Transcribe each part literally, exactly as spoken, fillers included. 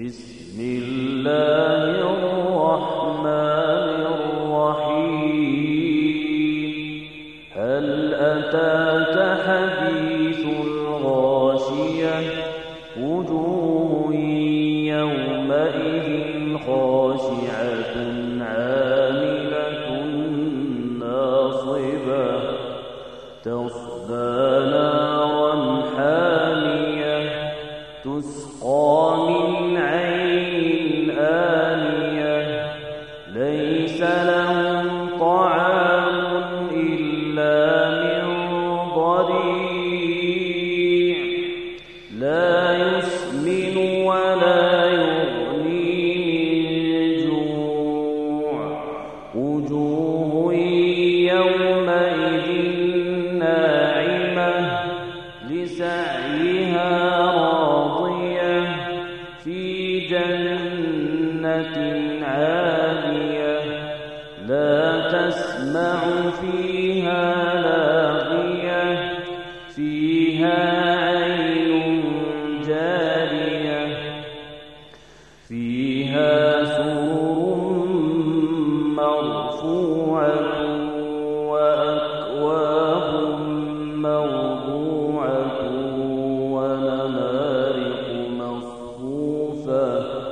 بسم الله الرحمن الرحيم هل أتاك حديث الغاشية وجوه يومئذ خاشعة عاملة ناصبة تصلى نارا حامية تسقى من عين آنية ليس لهم طعام إلا من ضريع لا يسمن ولا يغني من جوع وجوه يومئذ ناعمة لسعيها راضية في جنة عالية لا تسمع فيها لاغية فيها عين جارية فيها سرر مرفوعة وأكواب موضوعة ونمارق مصفوفة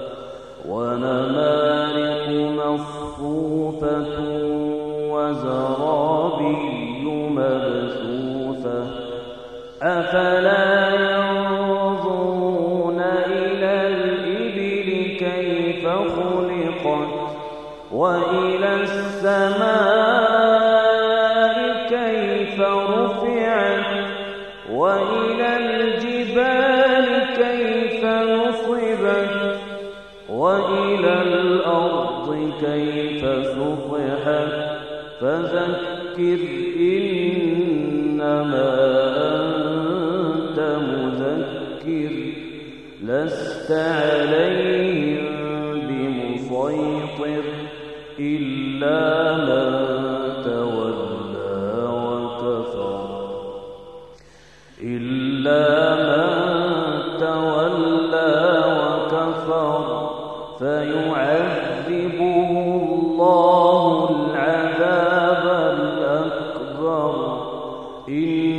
ونمارق مصفوفة وزرابي مبثوثة أفلا ينظرون إلى الإبل كيف خلقت وإلى السماء كيف رفعت وإلى الجبال كيف نصبت وإلى الأرض كيف سطحت فذكر إنما أنت مذكر لست عليهم بمسيطر إلا من تولى وكفر إلا من تولى وكفر فيعذبه الله العذاب الأكبر.